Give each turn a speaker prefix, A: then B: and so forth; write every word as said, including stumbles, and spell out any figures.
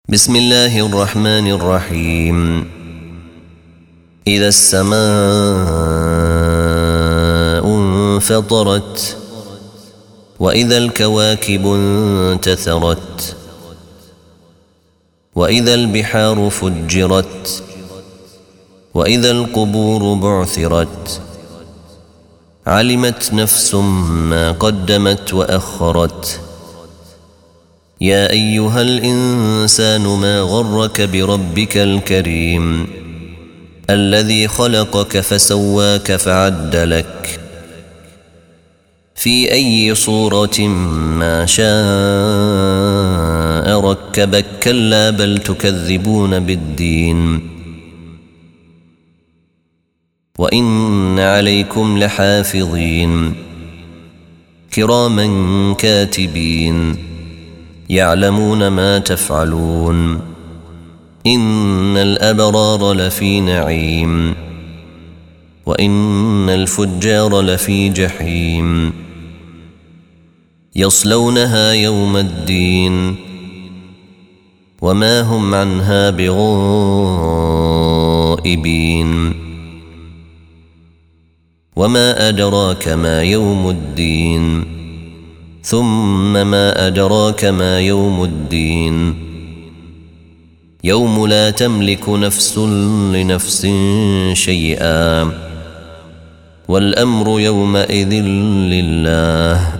A: بسم الله الرحمن الرحيم. إذا السماء انفطرت وإذا الكواكب انتثرت وإذا البحار فجرت وإذا القبور بعثرت علمت نفس ما قدمت وأخرت. يا أيها الإنسان ما غرك بربك الكريم الذي خلقك فسواك فعدلك في أي صورة ما شاء ركبك. كلا بل تكذبون بالدين وإن عليكم لحافظين كراما كاتبين يعلمون ما تفعلون. إن الأبرار لفي نعيم وإن الفجار لفي جحيم يصلونها يوم الدين وما هم عنها بغائبين. وما أدراك ما يوم الدين ثم ما أدراك ما يوم الدين يوم لا تملك نفس لنفس شيئا والأمر يومئذ لله.